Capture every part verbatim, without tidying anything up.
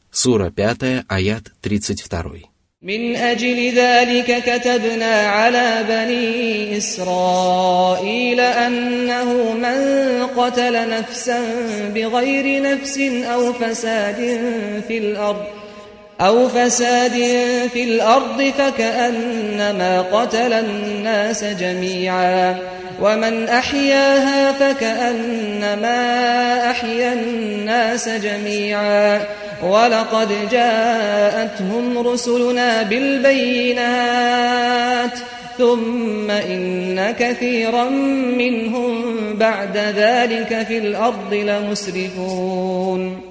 Сура пятая, аят тридцать два. من أجل ذلك كتبنا على بني إسرائيل أنه من قتل نفسا بغير نفس أو فساد في الأرض أو فساد في الأرض فكأنما قتل الناس جميعا ومن أحياها فكأنما أحيا الناس جميعا وَلَقَدْ جَاءَتْهُمْ رُسُلُنَا بِالْبَيِّنَاتِ ثُمَّ إِنَّ كَثِيرًا مِّنْهُمْ بَعْدَ ذَلِكَ فِي الْأَرْضِ لَمُسْرِفُونَ.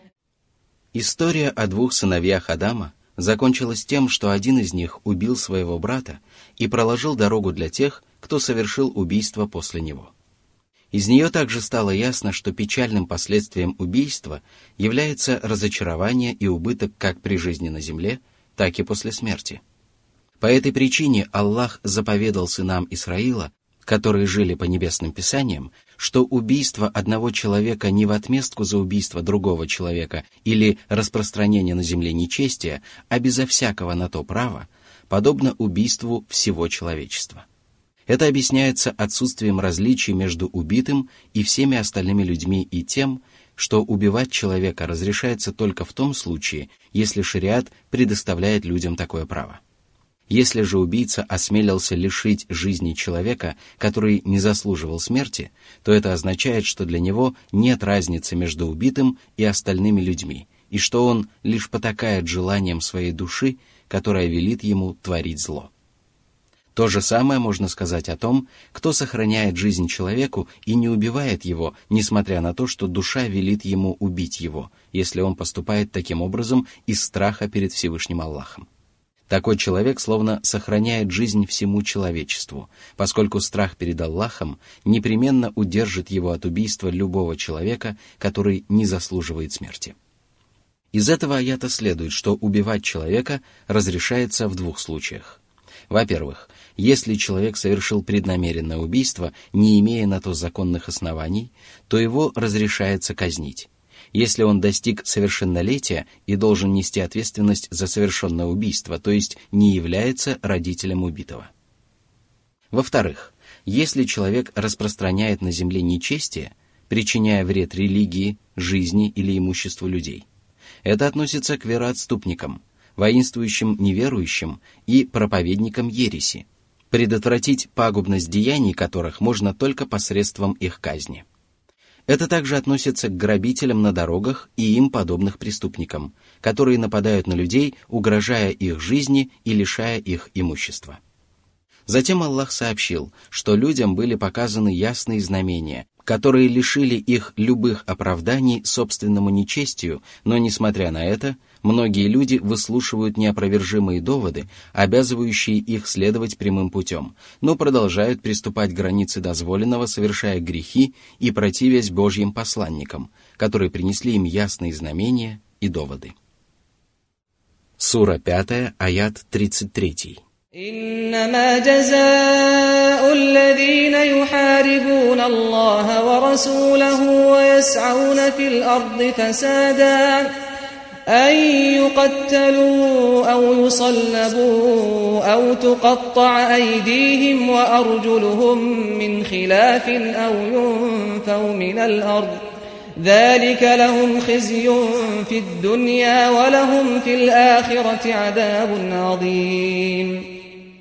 История о двух сыновьях Адама закончилась тем, что один из них убил своего брата и проложил дорогу для тех, кто совершил убийство после него. Из нее также стало ясно, что печальным последствием убийства является разочарование и убыток как при жизни на земле, так и после смерти. По этой причине Аллах заповедал сынам Исраила, которые жили по небесным писаниям, что убийство одного человека не в отместку за убийство другого человека или распространение на земле нечестия, а безо всякого на то права, подобно убийству всего человечества. Это объясняется отсутствием различий между убитым и всеми остальными людьми и тем, что убивать человека разрешается только в том случае, если шариат предоставляет людям такое право. Если же убийца осмелился лишить жизни человека, который не заслуживал смерти, то это означает, что для него нет разницы между убитым и остальными людьми, и что он лишь потакает желанием своей души, которая велит ему творить зло. То же самое можно сказать о том, кто сохраняет жизнь человеку и не убивает его, несмотря на то, что душа велит ему убить его, если он поступает таким образом из страха перед Всевышним Аллахом. Такой человек словно сохраняет жизнь всему человечеству, поскольку страх перед Аллахом непременно удержит его от убийства любого человека, который не заслуживает смерти. Из этого аята следует, что убивать человека разрешается в двух случаях. Во-первых, если человек совершил преднамеренное убийство, не имея на то законных оснований, то его разрешается казнить. Если он достиг совершеннолетия и должен нести ответственность за совершенное убийство, то есть не является родителем убитого. Во-вторых, если человек распространяет на земле нечестие, причиняя вред религии, жизни или имуществу людей, это относится к вероотступникам, воинствующим неверующим и проповедникам ереси, предотвратить пагубность деяний которых можно только посредством их казни. Это также относится к грабителям на дорогах и им подобных преступникам, которые нападают на людей, угрожая их жизни и лишая их имущества. Затем Аллах сообщил, что людям были показаны ясные знамения, которые лишили их любых оправданий собственному нечестию, но, несмотря на это, многие люди выслушивают неопровержимые доводы, обязывающие их следовать прямым путем, но продолжают приступать к границе дозволенного, совершая грехи и противясь Божьим посланникам, которые принесли им ясные знамения и доводы. Сура пятая, аят тридцать три. إنما جزاء الذين يحاربون الله ورسوله ويسعون في الأرض فسادا أن يقتلوا أو يصلبوا أو تقطع أيديهم وأرجلهم من خلاف أو ينفوا من الأرض ذلك لهم خزي في الدنيا ولهم في الآخرة عذاب عظيم.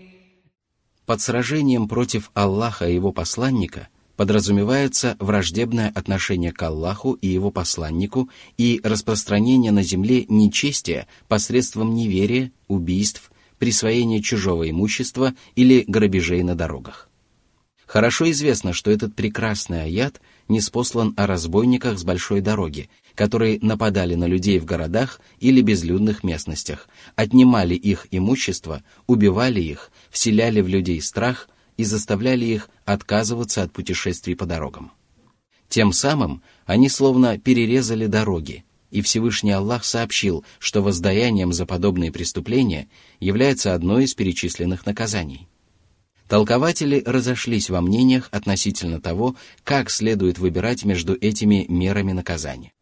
Под сражением против Аллаха и его посланника подразумевается враждебное отношение к Аллаху и его посланнику и распространение на земле нечестия посредством неверия, убийств, присвоения чужого имущества или грабежей на дорогах. Хорошо известно, что этот прекрасный аят ниспослан о разбойниках с большой дороги, которые нападали на людей в городах или безлюдных местностях, отнимали их имущество, убивали их, вселяли в людей страх и заставляли их отказываться от путешествий по дорогам. Тем самым они словно перерезали дороги, и Всевышний Аллах сообщил, что воздаянием за подобные преступления является одно из перечисленных наказаний. Толкователи разошлись во мнениях относительно того, как следует выбирать между этими мерами наказания.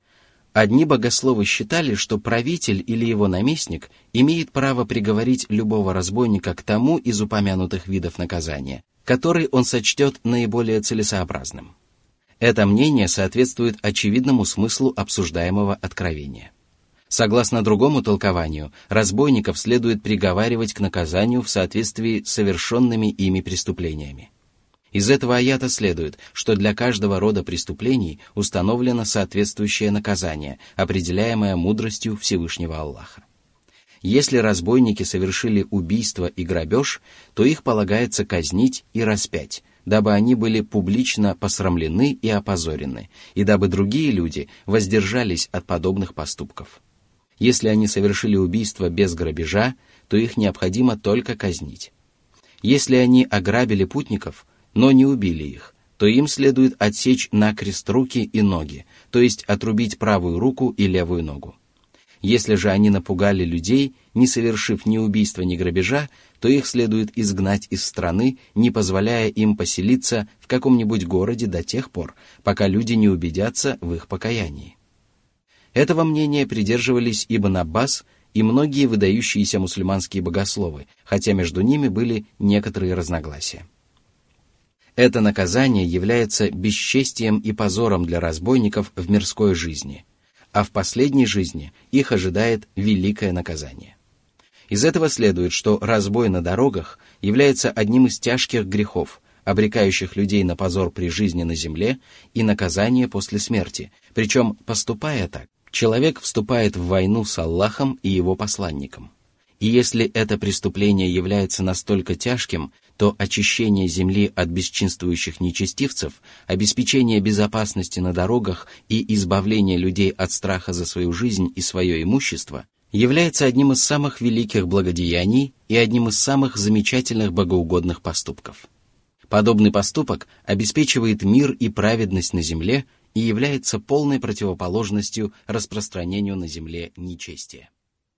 Одни богословы считали, что правитель или его наместник имеет право приговорить любого разбойника к тому из упомянутых видов наказания, который он сочтет наиболее целесообразным. Это мнение соответствует очевидному смыслу обсуждаемого откровения. Согласно другому толкованию, разбойников следует приговаривать к наказанию в соответствии с совершенными ими преступлениями. Из этого аята следует, что для каждого рода преступлений установлено соответствующее наказание, определяемое мудростью Всевышнего Аллаха. Если разбойники совершили убийство и грабеж, то их полагается казнить и распять, дабы они были публично посрамлены и опозорены, и дабы другие люди воздержались от подобных поступков. Если они совершили убийство без грабежа, то их необходимо только казнить. Если они ограбили путников, но не убили их, то им следует отсечь накрест руки и ноги, то есть отрубить правую руку и левую ногу. Если же они напугали людей, не совершив ни убийства, ни грабежа, то их следует изгнать из страны, не позволяя им поселиться в каком-нибудь городе до тех пор, пока люди не убедятся в их покаянии. Этого мнения придерживались Ибн Аббас и многие выдающиеся мусульманские богословы, хотя между ними были некоторые разногласия. Это наказание является бесчестием и позором для разбойников в мирской жизни, а в последней жизни их ожидает великое наказание. Из этого следует, что разбой на дорогах является одним из тяжких грехов, обрекающих людей на позор при жизни на земле и наказание после смерти, причем, поступая так, человек вступает в войну с Аллахом и его посланником. И если это преступление является настолько тяжким, то очищение земли от бесчинствующих нечестивцев, обеспечение безопасности на дорогах и избавление людей от страха за свою жизнь и свое имущество является одним из самых великих благодеяний и одним из самых замечательных богоугодных поступков. Подобный поступок обеспечивает мир и праведность на земле и является полной противоположностью распространению на земле нечестия.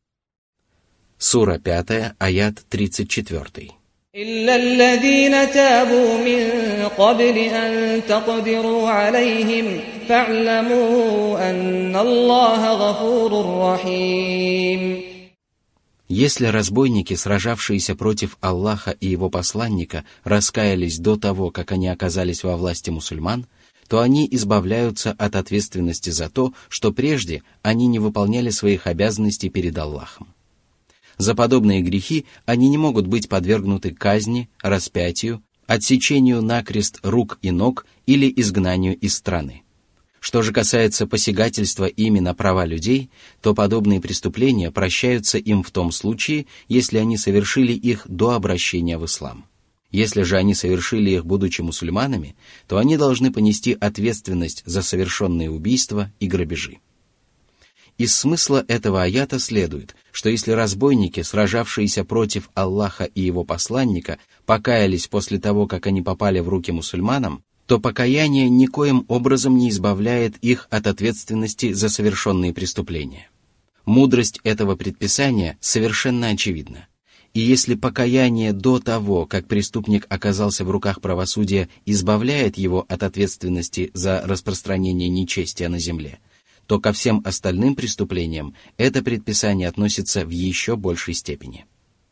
Сура пятая, аят тридцать четыре. إلا الذين تابوا من قبل أن تقدروا عليهم فاعلموا أن الله غفور رحيم. Если разбойники, сражавшиеся против Аллаха и его посланника, раскаялись до того, как они оказались во власти мусульман, то они избавляются от ответственности за то, что прежде они не выполняли своих обязанностей перед Аллахом. За подобные грехи они не могут быть подвергнуты казни, распятию, отсечению накрест рук и ног или изгнанию из страны. Что же касается посягательства ими на права людей, то подобные преступления прощаются им в том случае, если они совершили их до обращения в ислам. Если же они совершили их, будучи мусульманами, то они должны понести ответственность за совершенные убийства и грабежи. Из смысла этого аята следует, что если разбойники, сражавшиеся против Аллаха и его посланника, покаялись после того, как они попали в руки мусульманам, то покаяние никоим образом не избавляет их от ответственности за совершенные преступления. Мудрость этого предписания совершенно очевидна. И если покаяние до того, как преступник оказался в руках правосудия, избавляет его от ответственности за распространение нечестия на земле, то ко всем остальным преступлениям это предписание относится в еще большей степени.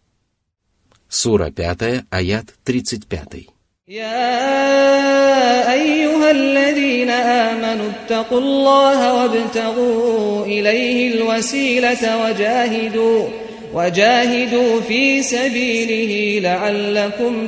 Сура пятая, аят тридцать пять. يا أيها الذين آمنوا اتقوا الله وابتغوا إليه الوسيلة وجاهدوا وجاهدوا في سبيله لعلكم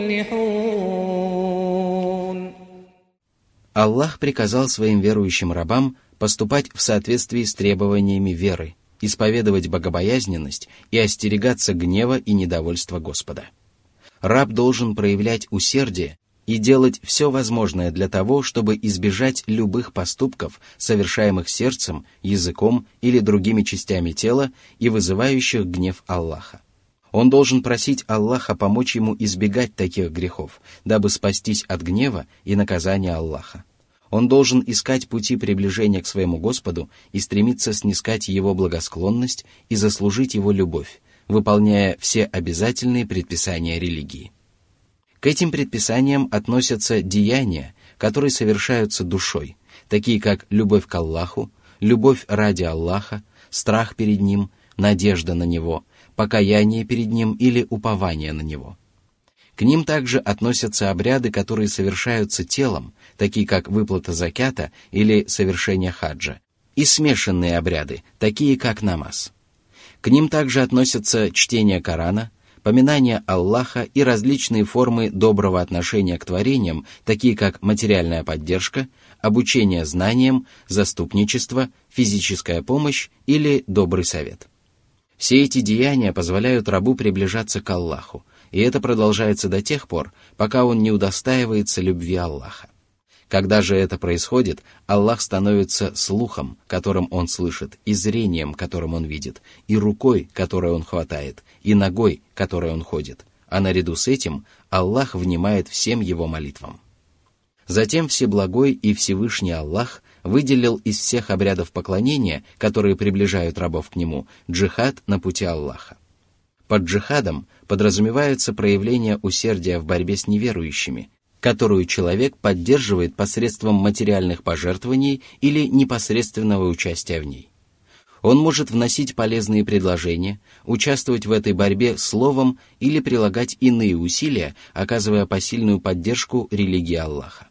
تفلحون. Аллах приказал своим верующим рабам поступать в соответствии с требованиями веры, исповедовать богобоязненность и остерегаться гнева и недовольства Господа. Раб должен проявлять усердие и делать все возможное для того, чтобы избежать любых поступков, совершаемых сердцем, языком или другими частями тела и вызывающих гнев Аллаха. Он должен просить Аллаха помочь ему избегать таких грехов, дабы спастись от гнева и наказания Аллаха. Он должен искать пути приближения к своему Господу и стремиться снискать Его благосклонность и заслужить Его любовь, выполняя все обязательные предписания религии. К этим предписаниям относятся деяния, которые совершаются душой, такие как любовь к Аллаху, любовь ради Аллаха, страх перед Ним, надежда на Него, покаяние перед Ним или упование на Него. К ним также относятся обряды, которые совершаются телом, такие как выплата закята или совершение хаджа, и смешанные обряды, такие как намаз. К ним также относятся чтение Корана, поминание Аллаха и различные формы доброго отношения к творениям, такие как материальная поддержка, обучение знаниям, заступничество, физическая помощь или добрый совет. Все эти деяния позволяют рабу приближаться к Аллаху, и это продолжается до тех пор, пока он не удостаивается любви Аллаха. Когда же это происходит, Аллах становится слухом, которым он слышит, и зрением, которым он видит, и рукой, которой он хватает, и ногой, которой он ходит, а наряду с этим Аллах внимает всем его молитвам. Затем Всеблагой и Всевышний Аллах выделил из всех обрядов поклонения, которые приближают рабов к Нему, джихад на пути Аллаха. Под джихадом подразумевается проявление усердия в борьбе с неверующими, которую человек поддерживает посредством материальных пожертвований или непосредственного участия в ней. Он может вносить полезные предложения, участвовать в этой борьбе словом или прилагать иные усилия, оказывая посильную поддержку религии Аллаха.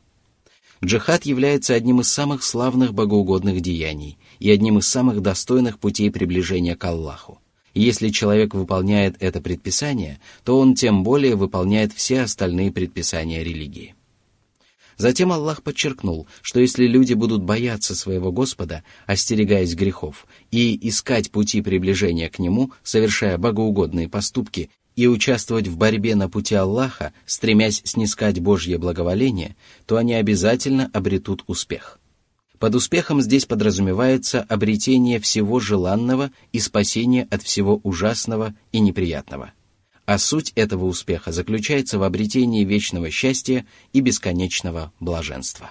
Джихад является одним из самых славных богоугодных деяний и одним из самых достойных путей приближения к Аллаху. И если человек выполняет это предписание, то он тем более выполняет все остальные предписания религии. Затем Аллах подчеркнул, что если люди будут бояться своего Господа, остерегаясь грехов, и искать пути приближения к Нему, совершая богоугодные поступки, и участвовать в борьбе на пути Аллаха, стремясь снискать Божье благоволение, то они обязательно обретут успех. Под успехом здесь подразумевается обретение всего желанного и спасение от всего ужасного и неприятного. А суть этого успеха заключается в обретении вечного счастья и бесконечного блаженства.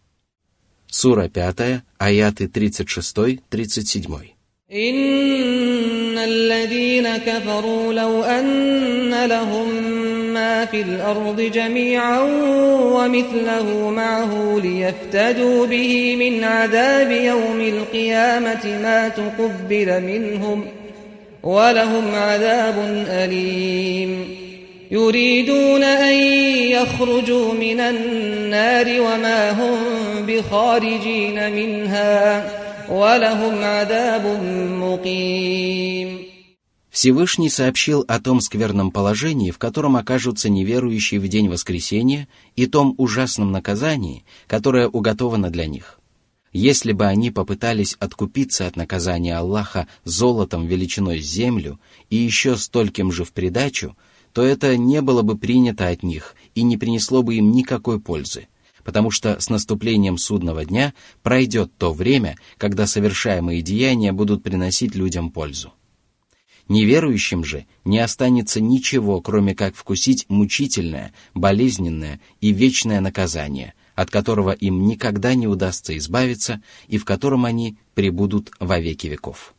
Сура пятая, аяты тридцать шесть тридцать семь. إن الذين كفروا لو أن لهم ما في الأرض جميعا ومثله معه ليفتدوا به من عذاب يوم القيامة ما تقبل منهم ولهم عذاب أليم يريدون أن يخرجوا من النار وما هم بخارجين منها وَلَهُمْ عَذَابٌ مُقِيمٌ. Всевышний сообщил о том скверном положении, в котором окажутся неверующие в день воскресения, и том ужасном наказании, которое уготовано для них. Если бы они попытались откупиться от наказания Аллаха золотом величиной с землю и еще стольким же в придачу, то это не было бы принято от них и не принесло бы им никакой пользы, потому что с наступлением судного дня пройдет то время, когда совершаемые деяния будут приносить людям пользу. Неверующим же не останется ничего, кроме как вкусить мучительное, болезненное и вечное наказание, от которого им никогда не удастся избавиться и в котором они пребудут во веки веков.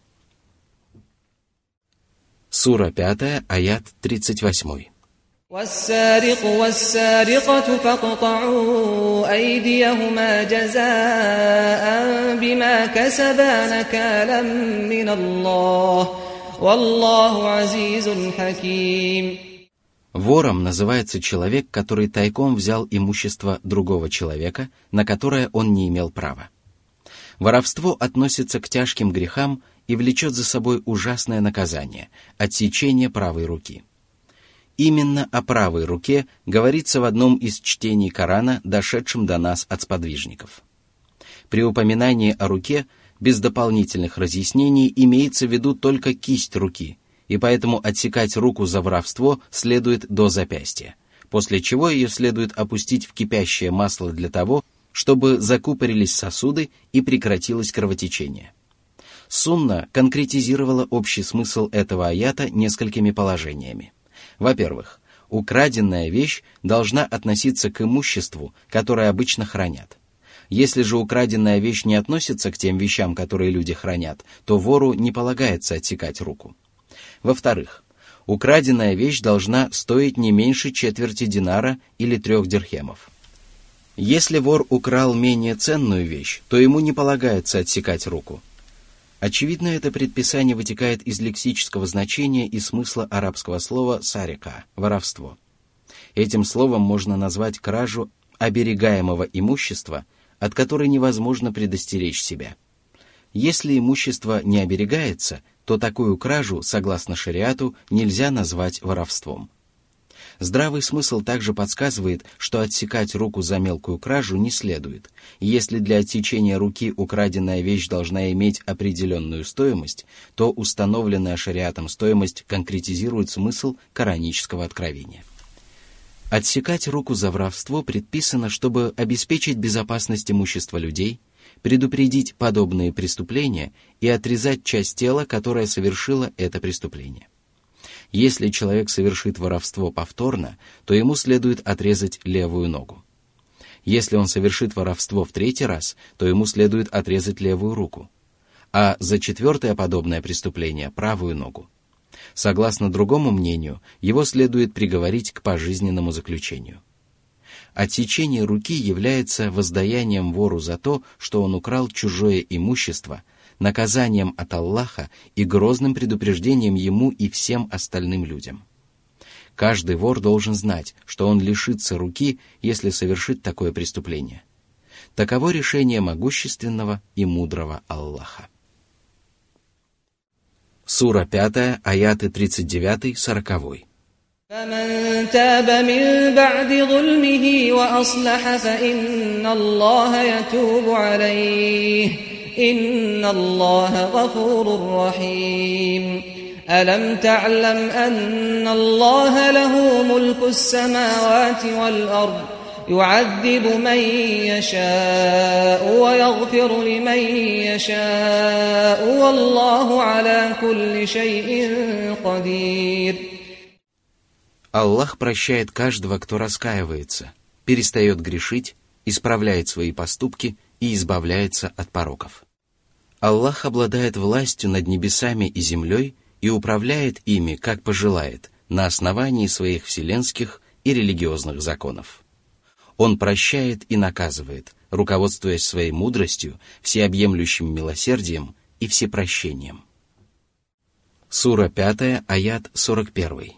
Сура пятая, аят тридцать восемь. والسارق والسارقة فاقطعوا أيديهما جزاء بما كسبا نكالا من الله والله عزيز حكيم. Вором называется человек, который тайком взял имущество другого человека, на которое он не имел права. Воровство относится к тяжким грехам и влечет за собой ужасное наказание – отсечение правой руки. Именно о правой руке говорится в одном из чтений Корана, дошедшем до нас от сподвижников. При упоминании о руке, без дополнительных разъяснений, имеется в виду только кисть руки, и поэтому отсекать руку за воровство следует до запястья, после чего ее следует опустить в кипящее масло для того, чтобы закупорились сосуды и прекратилось кровотечение. Сунна конкретизировала общий смысл этого аята несколькими положениями. Во-первых, украденная вещь должна относиться к имуществу, которое обычно хранят. Если же украденная вещь не относится к тем вещам, которые люди хранят, то вору не полагается отсекать руку. Во-вторых, украденная вещь должна стоить не меньше четверти динара или трех дирхемов. Если вор украл менее ценную вещь, то ему не полагается отсекать руку. Очевидно, это предписание вытекает из лексического значения и смысла арабского слова «сарика» — воровство. Этим словом можно назвать кражу оберегаемого имущества, от которой невозможно предостеречь себя. Если имущество не оберегается, то такую кражу, согласно шариату, нельзя назвать воровством. Здравый смысл также подсказывает, что отсекать руку за мелкую кражу не следует. Если для отсечения руки украденная вещь должна иметь определенную стоимость, то установленная шариатом стоимость конкретизирует смысл коранического откровения. Отсекать руку за воровство предписано, чтобы обеспечить безопасность имущества людей, предупредить подобные преступления и отрезать часть тела, которая совершила это преступление. Если человек совершит воровство повторно, то ему следует отрезать левую ногу. Если он совершит воровство в третий раз, то ему следует отрезать левую руку, а за четвертое подобное преступление – правую ногу. Согласно другому мнению, его следует приговорить к пожизненному заключению. Отсечение руки является воздаянием вору за то, что он украл чужое имущество, наказанием от Аллаха и грозным предупреждением ему и всем остальным людям. Каждый вор должен знать, что он лишится руки, если совершит такое преступление. Таково решение могущественного и мудрого Аллаха. Сура пятая, аяты тридцать девять сорок. فمن تاب من بعد ظلمه وأصلح فإن الله يتوب عليه إن الله غفور رحيم ألم تعلم أن الله له ملك السماوات والأرض يعذب من يشاء ويغفر لمن يشاء والله على كل شيء قدير. Аллах прощает каждого, кто раскаивается, перестает грешить, исправляет свои поступки и избавляется от пороков. Аллах обладает властью над небесами и землей и управляет ими, как пожелает, на основании своих вселенских и религиозных законов. Он прощает и наказывает, руководствуясь своей мудростью, всеобъемлющим милосердием и всепрощением. Сура пятая, аят сорок один.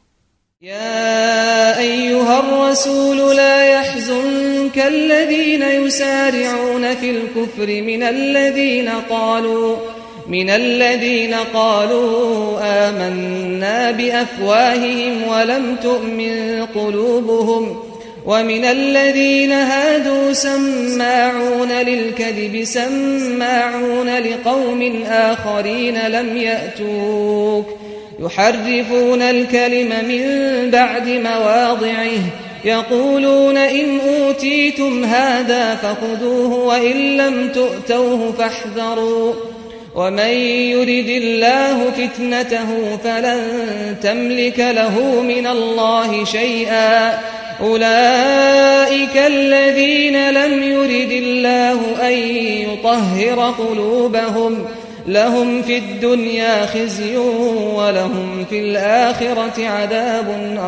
يا أيها الرسول لا يحزنك الذين يسارعون في الكفر من الذين قالوا من الذين قالوا آمنا بأفواههم ولم تؤمن قلوبهم ومن الذين هادوا سماعون للكذب سماعون لقوم آخرين لم يأتوك يحرفون الكلم من بعد مواضعه يقولون إن أوتيتم هذا فخذوه وإن لم تؤتوه فاحذروا ومن يرد الله فتنته فلن تملك له من الله شيئا أولئك الذين لم يرد الله أن يطهر قلوبهم لهم في الدنيا خزي ولهم في الآخرة عذاب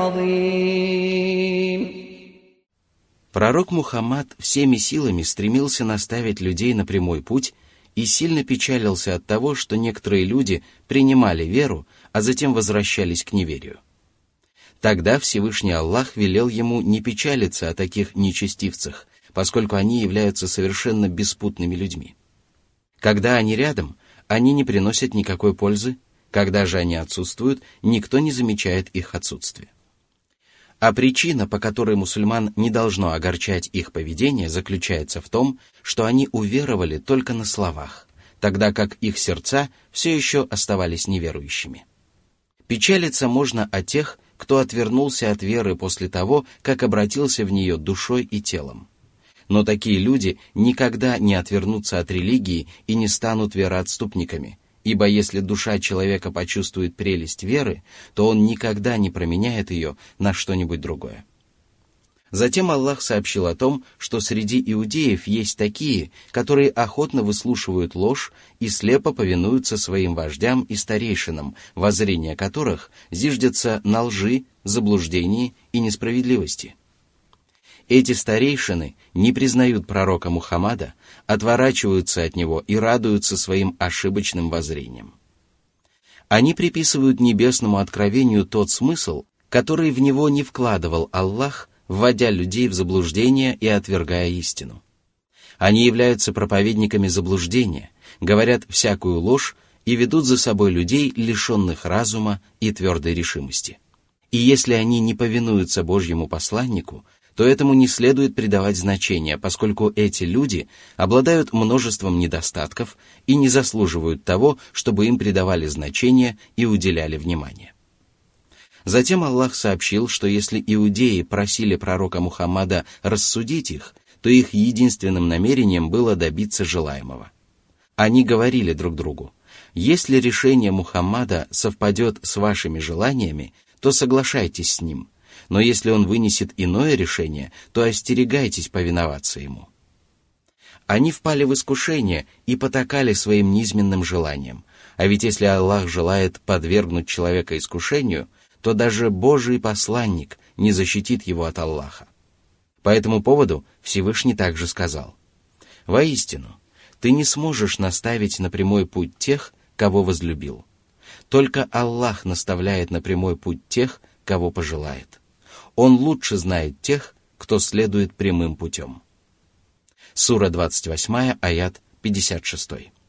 عظيم. Пророк Мухаммад всеми силами стремился наставить людей на прямой путь и сильно печалился от того, что некоторые люди принимали веру, а затем возвращались к неверию. Тогда Всевышний Аллах велел ему не печалиться о таких нечестивцах, поскольку они являются совершенно беспутными людьми. Когда они рядом, они не приносят никакой пользы, когда же они отсутствуют, никто не замечает их отсутствие. А причина, по которой мусульман не должно огорчать их поведение, заключается в том, что они уверовали только на словах, тогда как их сердца все еще оставались неверующими. Печалиться можно о тех, кто отвернулся от веры после того, как обратился в нее душой и телом. Но такие люди никогда не отвернутся от религии и не станут вероотступниками, ибо если душа человека почувствует прелесть веры, то он никогда не променяет ее на что-нибудь другое. Затем Аллах сообщил о том, что среди иудеев есть такие, которые охотно выслушивают ложь и слепо повинуются своим вождям и старейшинам, воззрения которых зиждятся на лжи, заблуждении и несправедливости. Эти старейшины не признают пророка Мухаммада, отворачиваются от него и радуются своим ошибочным воззрениям. Они приписывают небесному откровению тот смысл, который в него не вкладывал Аллах, вводя людей в заблуждение и отвергая истину. Они являются проповедниками заблуждения, говорят всякую ложь и ведут за собой людей, лишенных разума и твердой решимости. И если они не повинуются Божьему посланнику, то этому не следует придавать значения, поскольку эти люди обладают множеством недостатков и не заслуживают того, чтобы им придавали значение и уделяли внимание. Затем Аллах сообщил, что если иудеи просили пророка Мухаммада рассудить их, то их единственным намерением было добиться желаемого. Они говорили друг другу: «Если решение Мухаммада совпадет с вашими желаниями, то соглашайтесь с ним, но если он вынесет иное решение, то остерегайтесь повиноваться ему». Они впали в искушение и потакали своим низменным желаниям, а ведь если Аллах желает подвергнуть человека искушению, то даже Божий посланник не защитит его от Аллаха. По этому поводу Всевышний также сказал: «Воистину, ты не сможешь наставить на прямой путь тех, кого возлюбил. Только Аллах наставляет на прямой путь тех, кого пожелает. Он лучше знает тех, кто следует прямым путем». Сура двадцать восемь, аят пятьдесят шесть.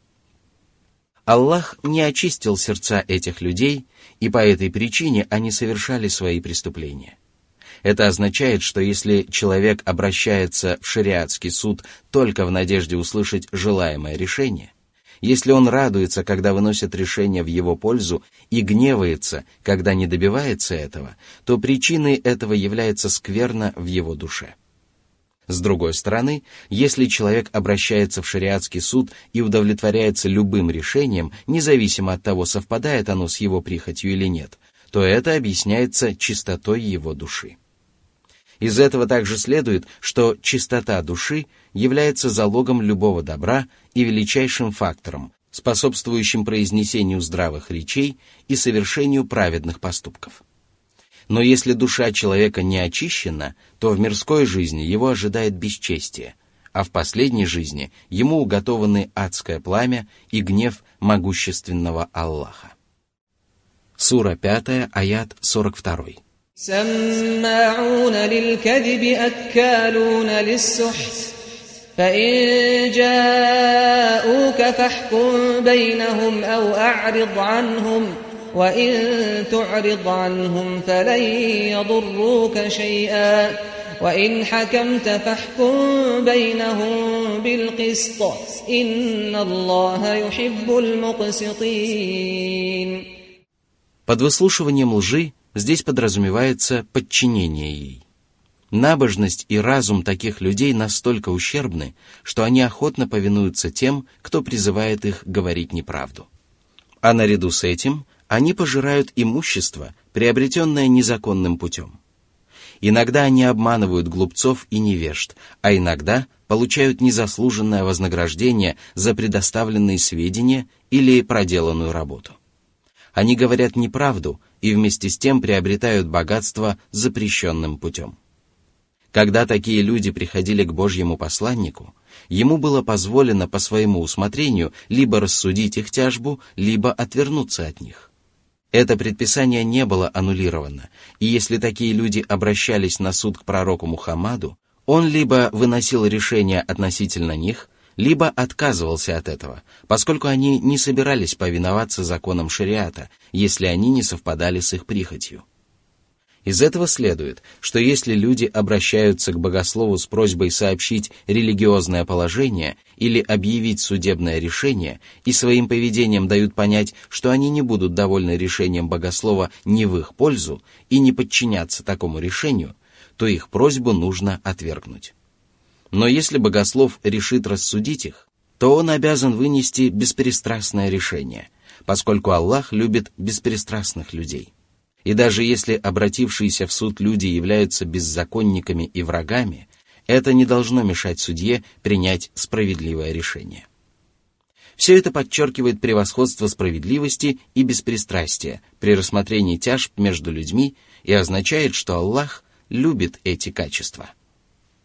Аллах не очистил сердца этих людей, и по этой причине они совершали свои преступления. Это означает, что если человек обращается в шариатский суд только в надежде услышать желаемое решение, если он радуется, когда выносят решение в его пользу, и гневается, когда не добивается этого, то причиной этого является скверна в его душе. С другой стороны, если человек обращается в шариатский суд и удовлетворяется любым решением, независимо от того, совпадает оно с его прихотью или нет, то это объясняется чистотой его души. Из этого также следует, что чистота души является залогом любого добра и величайшим фактором, способствующим произнесению здравых речей и совершению праведных поступков. Но если душа человека не очищена, то в мирской жизни его ожидает бесчестие, а в последней жизни ему уготованы адское пламя и гнев могущественного Аллаха. Сура пять, аят сорок два. سماعون للكذب أكالون للسحت فإن جاءوك فاحكم بينهم أو أعرض عنهم وإن تعرض عنهم فلن يضروك شيئا وإن حكمت فاحكم بينهم بالقسط إن الله يحب المقسطين. Под выслушиванием лжи здесь подразумевается подчинение ей. Набожность и разум таких людей настолько ущербны, что они охотно повинуются тем, кто призывает их говорить неправду. А наряду с этим они пожирают имущество, приобретенное незаконным путем. Иногда они обманывают глупцов и невежд, а иногда получают незаслуженное вознаграждение за предоставленные сведения или проделанную работу. Они говорят неправду и вместе с тем приобретают богатство запрещенным путем. Когда такие люди приходили к Божьему посланнику, ему было позволено по своему усмотрению либо рассудить их тяжбу, либо отвернуться от них. Это предписание не было аннулировано, и если такие люди обращались на суд к пророку Мухаммаду, он либо выносил решение относительно них, либо отказывался от этого, поскольку они не собирались повиноваться законам шариата, если они не совпадали с их прихотью. Из этого следует, что если люди обращаются к богослову с просьбой сообщить религиозное положение или объявить судебное решение и своим поведением дают понять, что они не будут довольны решением богослова не в их пользу и не подчинятся такому решению, то их просьбу нужно отвергнуть. Но если богослов решит рассудить их, то он обязан вынести беспристрастное решение, поскольку Аллах любит беспристрастных людей. И даже если обратившиеся в суд люди являются беззаконниками и врагами, это не должно мешать судье принять справедливое решение. Все это подчеркивает превосходство справедливости и беспристрастия при рассмотрении тяжб между людьми и означает, что Аллах любит эти качества.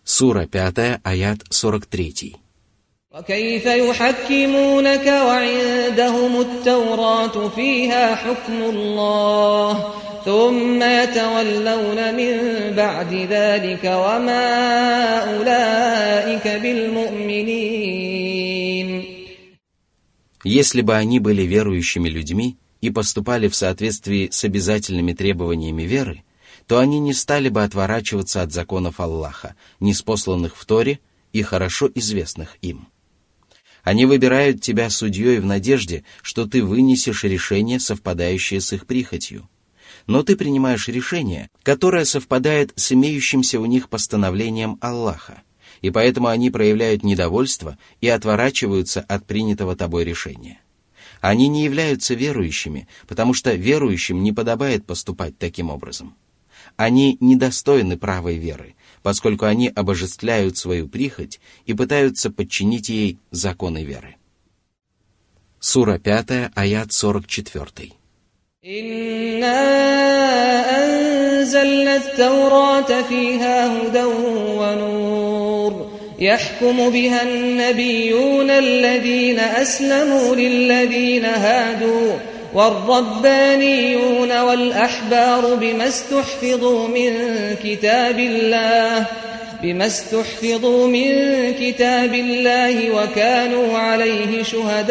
Сура пятая, аят сорок три. وكيف يحكمونك وعندهم التوراة فيها حكم الله ثم يتولون من بعد ذلك وما أولئك بالمؤمنين. Если бы они были верующими людьми и поступали в соответствии с обязательными требованиями веры, то они не стали бы отворачиваться от законов Аллаха, ниспосланных в Торе и хорошо известных им. Они выбирают тебя судьей в надежде, что ты вынесешь решение, совпадающее с их прихотью. Но ты принимаешь решение, которое совпадает с имеющимся у них постановлением Аллаха, и поэтому они проявляют недовольство и отворачиваются от принятого тобой решения. Они не являются верующими, потому что верующим не подобает поступать таким образом. Они недостойны правой веры, поскольку они обожествляют свою прихоть и пытаются подчинить ей законы веры. Сура пятая, аят сорок четыре. «Инна анзальна ат-Таурата фиха худан ва нур, яхкуму биха ан-набiyюна алладhīna асламу лилладhīna хāдū, والربانيون والأحبار بما استحفظوا من كتاب الله بما استحفظوا من كتاب الله وكانوا عليه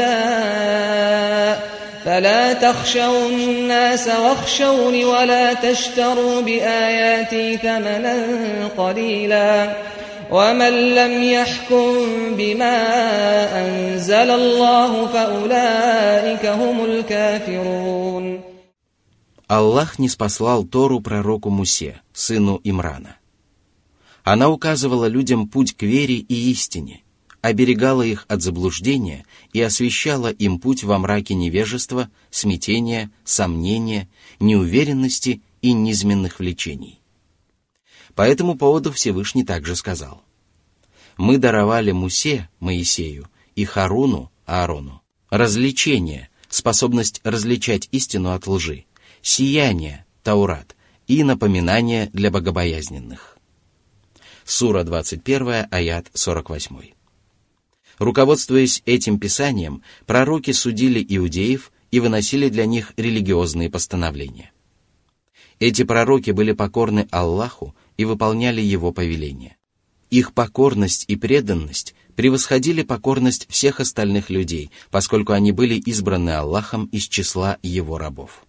شهداء فلا تخشوا الناس واخشوني ولا تشتروا بآياتي ثمنا قليلا ومن لم يحكم بما أنزل الله فأولئك هم الكافرون». Аллах ниспослал Тору пророку Мусе, сыну Имрана. Она указывала людям путь к вере и истине, оберегала их от заблуждения и освещала им путь во мраке невежества, смятения, сомнения, неуверенности и низменных влечений. По этому поводу Всевышний также сказал: «Мы даровали Мусе, Моисею, и Харуну, Аарону, развлечение, способность различать истину от лжи, сияние, Таурат, и напоминание для богобоязненных». Сура двадцать первая, аят сорок восемь. Руководствуясь этим писанием, пророки судили иудеев и выносили для них религиозные постановления. Эти пророки были покорны Аллаху и выполняли Его повеления. Их покорность и преданность превосходили покорность всех остальных людей, поскольку они были избраны Аллахом из числа Его рабов.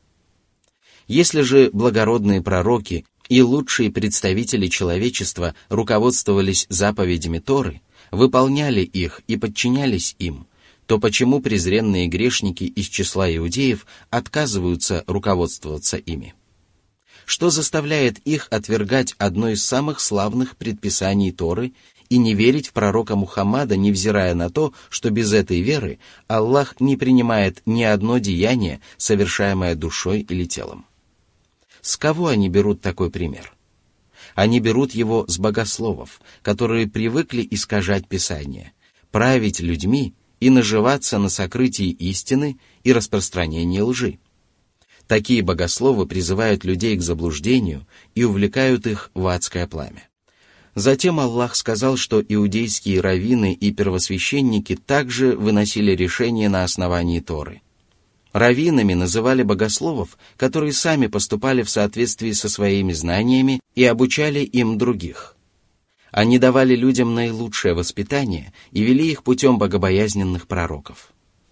Если же благородные пророки и лучшие представители человечества руководствовались заповедями Торы, выполняли их и подчинялись им, то почему презренные грешники из числа иудеев отказываются руководствоваться ими? Что заставляет их отвергать одно из самых славных предписаний Торы и не верить в пророка Мухаммада, невзирая на то, что без этой веры Аллах не принимает ни одно деяние, совершаемое душой или телом? С кого они берут такой пример? Они берут его с богословов, которые привыкли искажать Писание, править людьми и наживаться на сокрытии истины и распространении лжи. Такие богословы призывают людей к заблуждению и увлекают их в адское пламя. Затем Аллах сказал, что иудейские раввины и первосвященники также выносили решения на основании Торы. Раввинами называли богословов, которые сами поступали в соответствии со своими знаниями и обучали им других. Они давали людям наилучшее воспитание и вели их путем богобоязненных пророков.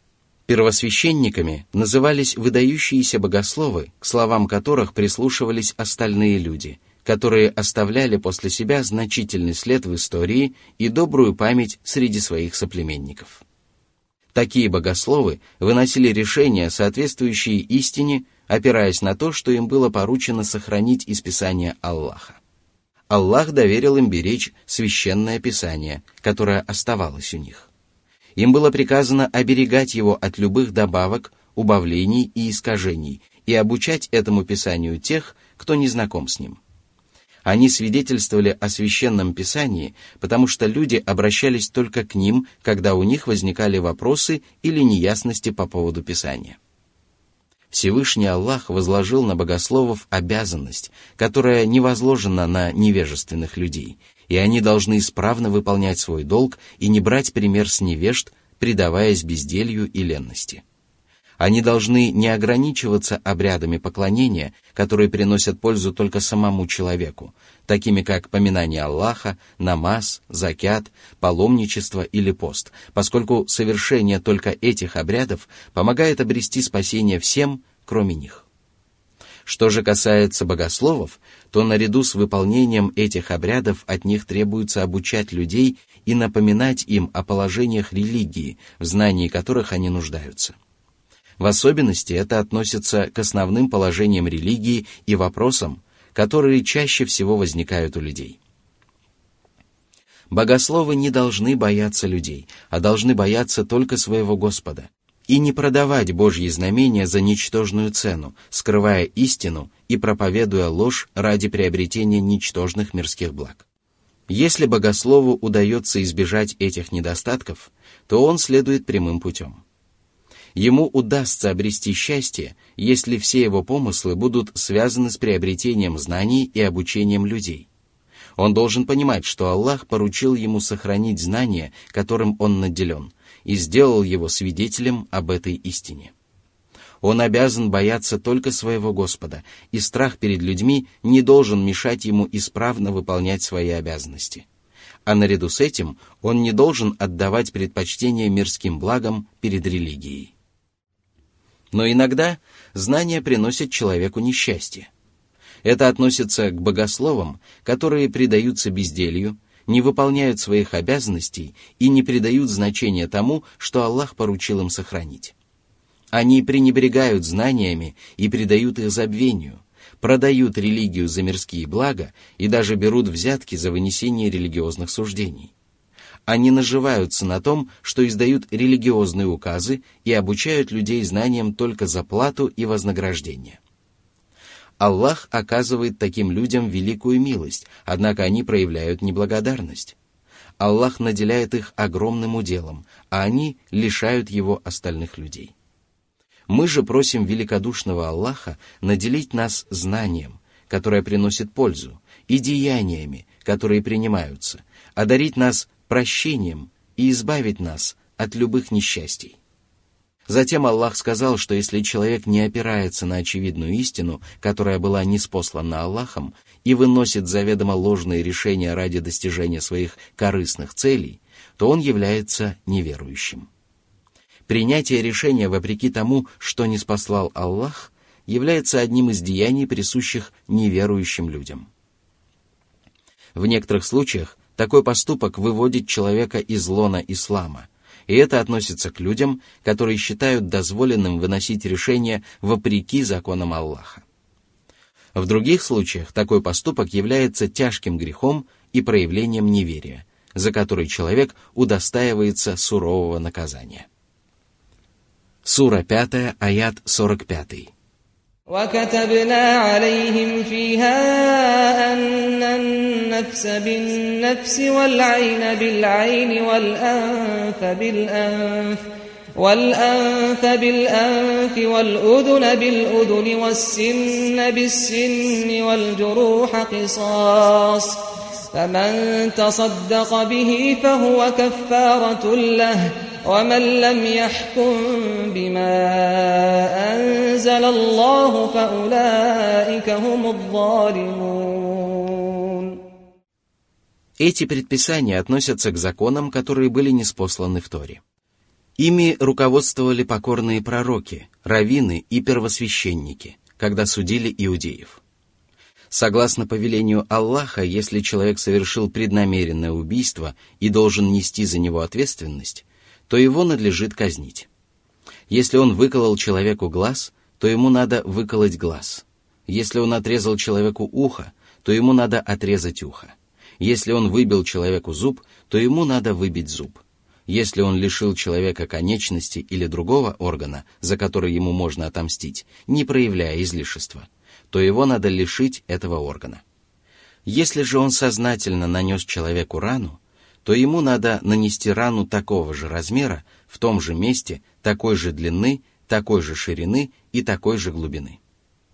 Первосвященниками назывались выдающиеся богословы, к словам которых прислушивались остальные люди, которые оставляли после себя значительный след в истории и добрую память среди своих соплеменников. Такие богословы выносили решения, соответствующие истине, опираясь на то, что им было поручено сохранить из Писания Аллаха. Аллах доверил им беречь священное Писание, которое оставалось у них. Им было приказано оберегать его от любых добавок, убавлений и искажений и обучать этому Писанию тех, кто не знаком с ним. Они свидетельствовали о священном Писании, потому что люди обращались только к ним, когда у них возникали вопросы или неясности по поводу Писания. Всевышний Аллах возложил на богословов обязанность, которая не возложена на невежественных людей, и они должны исправно выполнять свой долг и не брать пример с невежд, предаваясь безделью и ленности. Они должны не ограничиваться обрядами поклонения, которые приносят пользу только самому человеку, такими как поминание Аллаха, намаз, закят, паломничество или пост, поскольку совершение только этих обрядов помогает обрести спасение всем, кроме них. Что же касается богословов, то наряду с выполнением этих обрядов от них требуется обучать людей и напоминать им о положениях религии, в знании которых они нуждаются. В особенности это относится к основным положениям религии и вопросам, которые чаще всего возникают у людей. Богословы не должны бояться людей, а должны бояться только своего Господа, и не продавать Божьи знамения за ничтожную цену, скрывая истину и проповедуя ложь ради приобретения ничтожных мирских благ. Если богослову удается избежать этих недостатков, то он следует прямым путем. Ему удастся обрести счастье, если все его помыслы будут связаны с приобретением знаний и обучением людей. Он должен понимать, что Аллах поручил ему сохранить знания, которым он наделен, и сделал его свидетелем об этой истине. Он обязан бояться только своего Господа, и страх перед людьми не должен мешать ему исправно выполнять свои обязанности. А наряду с этим он не должен отдавать предпочтение мирским благам перед религией. Но иногда знания приносят человеку несчастье. Это относится к богословам, которые предаются безделью, не выполняют своих обязанностей и не придают значения тому, что Аллах поручил им сохранить. Они пренебрегают знаниями и предают их забвению, продают религию за мирские блага и даже берут взятки за вынесение религиозных суждений. Они наживаются на том, что издают религиозные указы и обучают людей знаниям только за плату и вознаграждение. Аллах оказывает таким людям великую милость, однако они проявляют неблагодарность. Аллах наделяет их огромным уделом, а они лишают его остальных людей. Мы же просим великодушного Аллаха наделить нас знанием, которое приносит пользу, и деяниями, которые принимаются, одарить нас прощением и избавить нас от любых несчастий. Затем Аллах сказал, что если человек не опирается на очевидную истину, которая была ниспослана Аллахом, и выносит заведомо ложные решения ради достижения своих корыстных целей, то он является неверующим. Принятие решения вопреки тому, что ниспослал Аллах, является одним из деяний, присущих неверующим людям. В некоторых случаях такой поступок выводит человека из лона ислама, и это относится к людям, которые считают дозволенным выносить решения вопреки законам Аллаха. В других случаях такой поступок является тяжким грехом и проявлением неверия, за который человек удостаивается сурового наказания. Сура пятая, аят сорок пятый. وَكَتَبْنَا عَلَيْهِمْ فِيهَا أَنَّ النَّفْسَ بِالنَّفْسِ وَالْعَيْنَ بِالْعَيْنِ وَالْأَنفَ بِالْأَنفِ وَالْأَنفَ بِالْأَنفِ وَالْأُذُنَ بِالْأُذُنِ وَالسِّنَّ بِالسِّنِّ وَالْجُرُوحَ قِصَاصٌ فَمَنْ تَصَدَّقَ بِهِ فَهُوَ كَفَّارَةٌ لَهُ وَمَنْ لَمْ يَحْكُمْ بِمَا أَنْزَلَ اللَّهُ فَأُولَئِكَ هُمُ الظَّالِمُونَ. Эти предписания относятся к законам, которые были ниспосланы в Торе. Ими руководствовали покорные пророки, раввины и первосвященники, когда судили иудеев. Согласно повелению Аллаха, если человек совершил преднамеренное убийство и должен нести за него ответственность, то его надлежит казнить. Если он выколол человеку глаз, то ему надо выколоть глаз. Если он отрезал человеку ухо, то ему надо отрезать ухо. Если он выбил человеку зуб, то ему надо выбить зуб. Если он лишил человека конечности или другого органа, за который ему можно отомстить, не проявляя излишества, то его надо лишить этого органа. Если же он сознательно нанес человеку рану, то ему надо нанести рану такого же размера, в том же месте, такой же длины, такой же ширины и такой же глубины.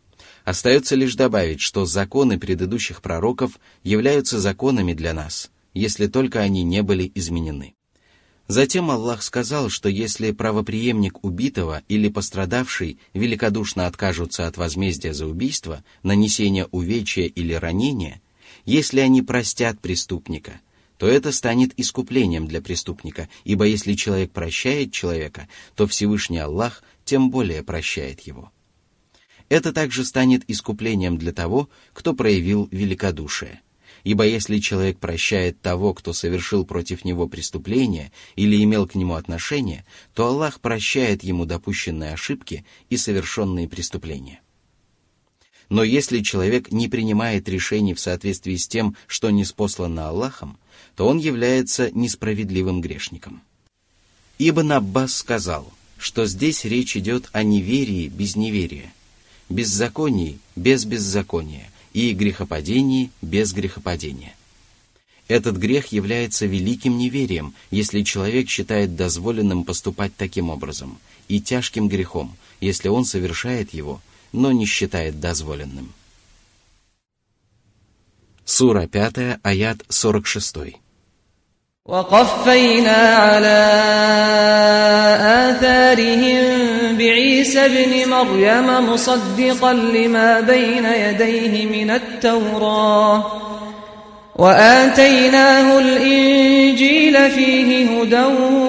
Остается лишь добавить, что законы предыдущих пророков являются законами для нас, если только они не были изменены. Затем Аллах сказал, что если правопреемник убитого или пострадавший великодушно откажутся от возмездия за убийство, нанесение увечья или ранения, если они простят преступника, то это станет искуплением для преступника, ибо если человек прощает человека, то Всевышний Аллах тем более прощает его. Это также станет искуплением для того, кто проявил великодушие. Ибо если человек прощает того, кто совершил против него преступление или имел к нему отношение, то Аллах прощает ему допущенные ошибки и совершенные преступления. Но если человек не принимает решений в соответствии с тем, что ниспослано Аллахом, то он является несправедливым грешником. Ибн Аббас сказал, что здесь речь идет о неверии без неверия, беззаконии без беззакония и грехопадении без грехопадения. Этот грех является великим неверием, если человек считает дозволенным поступать таким образом, и тяжким грехом, если он совершает его, но не считает дозволенным. Сура пятая, аят сорок шесть. وَقَفَّيْنَا عَلَى آثَارِهِمْ بِعِيسَى ابْنِ مَرْيَمَ مُصَدِّقًا لِمَا بَيْنَ يَدَيْهِ مِنَ التَّوْرَاةِ وَآتَيْنَاهُ الْإِنْجِيلَ فِيهِ هُدًى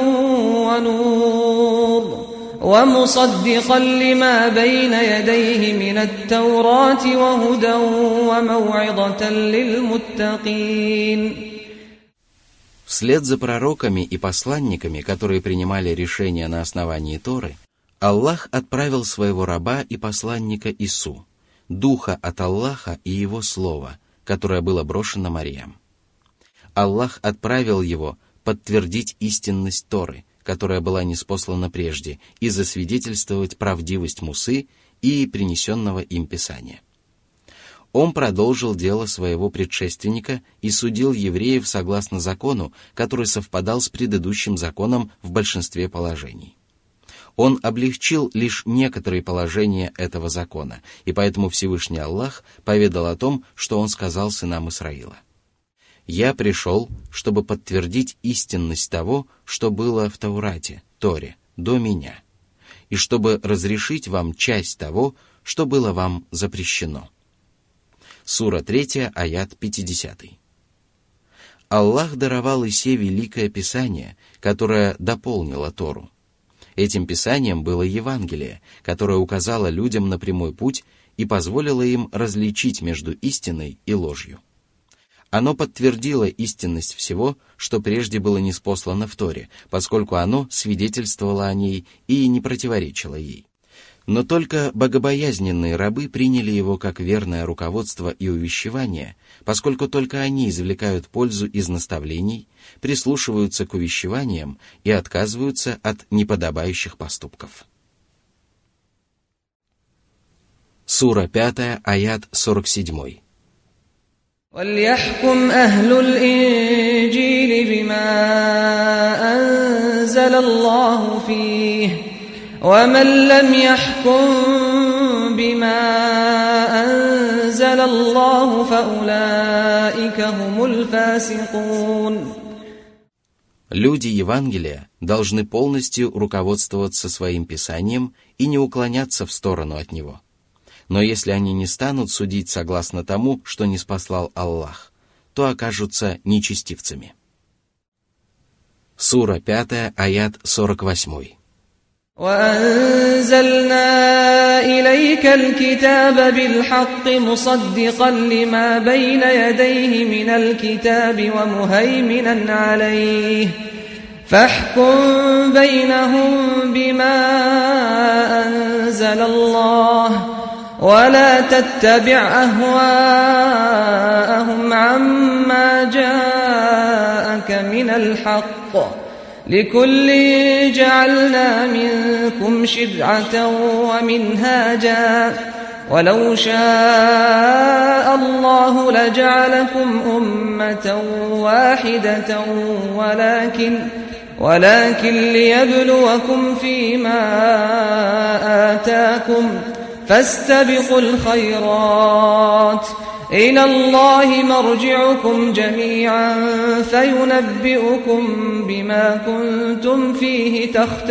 وَنُورٌ وَمُصَدِّقًا لِمَا بَيْنَ يَدَيْهِ مِنَ التَّوْرَاةِ وَهُدًى وَمَوْعِظَةً لِلْمُتَّقِينَ. Вслед за пророками и посланниками, которые принимали решения на основании Торы, Аллах отправил своего раба и посланника Ису, духа от Аллаха и его слова, которое было брошено Марьям. Аллах отправил его подтвердить истинность Торы, которая была ниспослана прежде, и засвидетельствовать правдивость Мусы и принесенного им Писания. Он продолжил дело своего предшественника и судил евреев согласно закону, который совпадал с предыдущим законом в большинстве положений. Он облегчил лишь некоторые положения этого закона, и поэтому Всевышний Аллах поведал о том, что Он сказал сынам Исраила. «Я пришел, чтобы подтвердить истинность того, что было в Таурате, Торе, до меня, и чтобы разрешить вам часть того, что было вам запрещено». Сура третья, аят пятидесятый. Аллах даровал Исе великое Писание, которое дополнило Тору. Этим Писанием было Евангелие, которое указало людям на прямой путь и позволило им различить между истиной и ложью. Оно подтвердило истинность всего, что прежде было ниспослано в Торе, поскольку оно свидетельствовало о ней и не противоречило ей. Но только богобоязненные рабы приняли его как верное руководство и увещевание, поскольку только они извлекают пользу из наставлений, прислушиваются к увещеваниям и отказываются от неподобающих поступков. Сура пятая, аят сорок семь. وَلْيَحْكُمْ أَهْلُ الْإِنْجِيلِ بِمَا أَنزَلَ اللَّهُ فِيهِ وَمَنْ لَمْ يَحْكُمْ بِمَا أَنزَلَ اللَّهُ فَأُولَئِكَ هُمُ الْفَاسِقُونَ. Люди Евангелия должны полностью руководствоваться своим Писанием и не уклоняться в сторону от него. Но если они не станут судить согласно тому, что ниспослал Аллах, то окажутся нечестивцами. Сура пятая, аят сорок восемь. وَأَنزَلْنَا إِلَيْكَ الْكِتَابَ بِالْحَقِّ مُصَدِّقًا لِمَا بَيْنَ يَدَيْهِ مِنَ الْكِتَابِ وَمُهَيْمِنًا عَلَيْهِ فَاحْكُم بَيْنَهُم بِمَا أَنزَلَ اللَّهُ وَلَا تَتَّبِعْ أَهْوَاءَهُمْ عَمَّا جَاءَكَ مِنَ الْحَقِّ لِكُلٍّ جَعَلْنَا مِنكُمْ شِرْعَةً وَمِنْهَاجًا وَلَوْ شَاءَ اللَّهُ لَجَعَلَكُمْ أُمَّةً وَاحِدَةً وَلَكِنْ وَلَكِنْ لِيَبْلُوَكُمْ فِيمَا آتَاكُمْ فاستبقوا الخيرات إلى الله مرجعكم جميعا فينبئكم بما كنتم فيه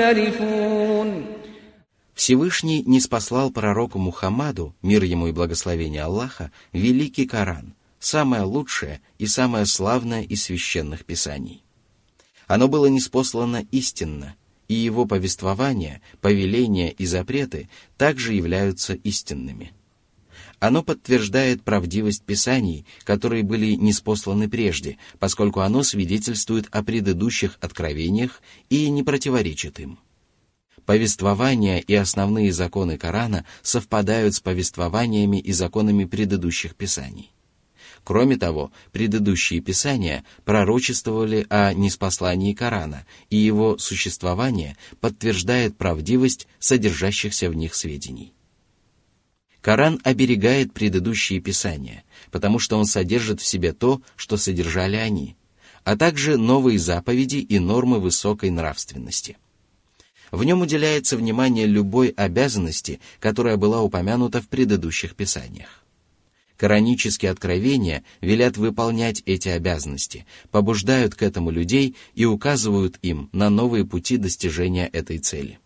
تختلفون. Всевышний ниспослал пророку Мухаммаду, мир ему и благословение Аллаха, великий Коран, самое лучшее и самое славное из священных писаний. Оно было ниспослано истинно, и его повествования, повеления и запреты также являются истинными. Оно подтверждает правдивость писаний, которые были ниспосланы прежде, поскольку оно свидетельствует о предыдущих откровениях и не противоречит им. Повествования и основные законы Корана совпадают с повествованиями и законами предыдущих писаний. Кроме того, предыдущие писания пророчествовали о ниспослании Корана, и его существование подтверждает правдивость содержащихся в них сведений. Коран оберегает предыдущие писания, потому что он содержит в себе то, что содержали они, а также новые заповеди и нормы высокой нравственности. В нем уделяется внимание любой обязанности, которая была упомянута в предыдущих писаниях. Коранические откровения велят выполнять эти обязанности, побуждают к этому людей и указывают им на новые пути достижения этой цели.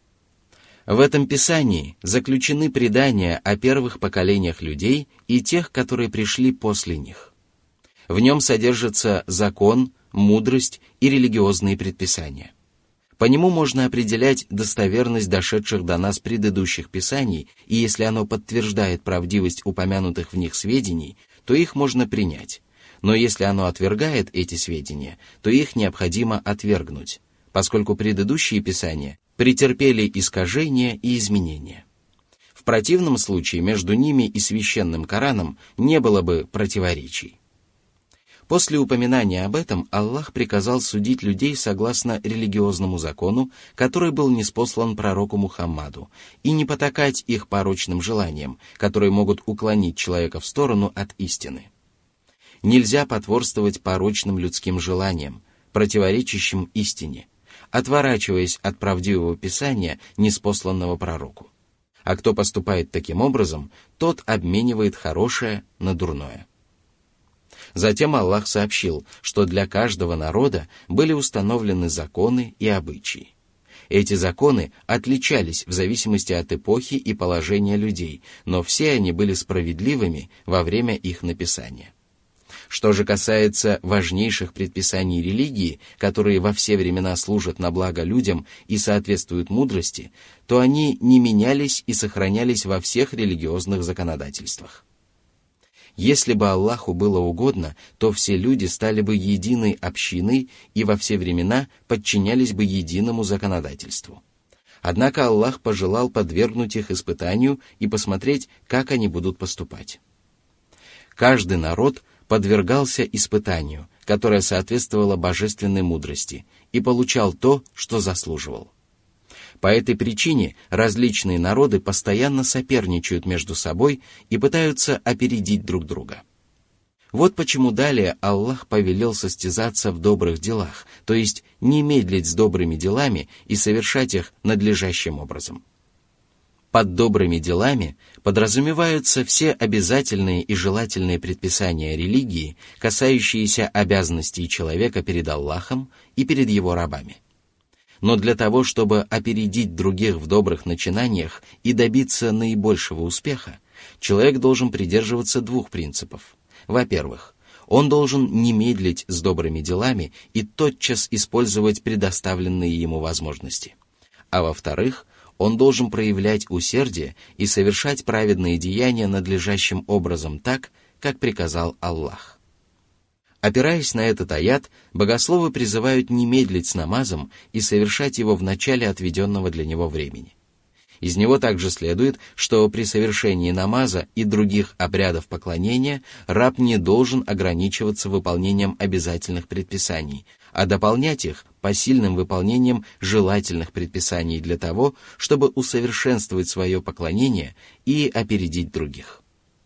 В этом писании заключены предания о первых поколениях людей и тех, которые пришли после них. В нем содержится закон, мудрость и религиозные предписания. По нему можно определять достоверность дошедших до нас предыдущих писаний, и если оно подтверждает правдивость упомянутых в них сведений, то их можно принять. Но если оно отвергает эти сведения, то их необходимо отвергнуть, поскольку предыдущие писания претерпели искажения и изменения. В противном случае между ними и священным Кораном не было бы противоречий. После упоминания об этом Аллах приказал судить людей согласно религиозному закону, который был ниспослан пророку Мухаммаду, и не потакать их порочным желаниям, которые могут уклонить человека в сторону от истины. Нельзя потворствовать порочным людским желаниям, противоречащим истине, отворачиваясь от правдивого писания, ниспосланного пророку. А кто поступает таким образом, тот обменивает хорошее на дурное. Затем Аллах сообщил, что для каждого народа были установлены законы и обычаи. Эти законы отличались в зависимости от эпохи и положения людей, но все они были справедливыми во время их написания. Что же касается важнейших предписаний религии, которые во все времена служат на благо людям и соответствуют мудрости, то они не менялись и сохранялись во всех религиозных законодательствах. Если бы Аллаху было угодно, то все люди стали бы единой общиной и во все времена подчинялись бы единому законодательству. Однако Аллах пожелал подвергнуть их испытанию и посмотреть, как они будут поступать. Каждый народ подвергался испытанию, которое соответствовало божественной мудрости, и получал то, что заслуживал. По этой причине различные народы постоянно соперничают между собой и пытаются опередить друг друга. Вот почему далее Аллах повелел состязаться в добрых делах, то есть не медлить с добрыми делами и совершать их надлежащим образом. Под добрыми делами подразумеваются все обязательные и желательные предписания религии, касающиеся обязанностей человека перед Аллахом и перед его рабами. Но для того, чтобы опередить других в добрых начинаниях и добиться наибольшего успеха, человек должен придерживаться двух принципов. Во-первых, он должен не медлить с добрыми делами и тотчас использовать предоставленные ему возможности. А во-вторых, он должен проявлять усердие и совершать праведные деяния надлежащим образом так, как приказал Аллах. Опираясь на этот аят, богословы призывают не медлить с намазом и совершать его в начале отведенного для него времени. Из него также следует, что при совершении намаза и других обрядов поклонения раб не должен ограничиваться выполнением обязательных предписаний, а дополнять их посильным выполнением желательных предписаний для того, чтобы усовершенствовать свое поклонение и опередить других.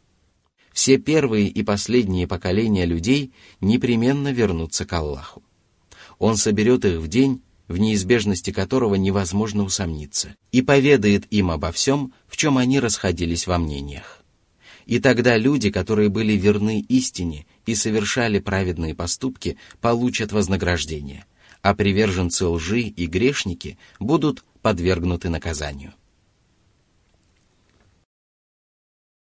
Все первые и последние поколения людей непременно вернутся к Аллаху. Он соберет их в день, в неизбежности которого невозможно усомниться, и поведает им обо всем, в чем они расходились во мнениях. И тогда люди, которые были верны истине и совершали праведные поступки, получат вознаграждение, а приверженцы лжи и грешники будут подвергнуты наказанию.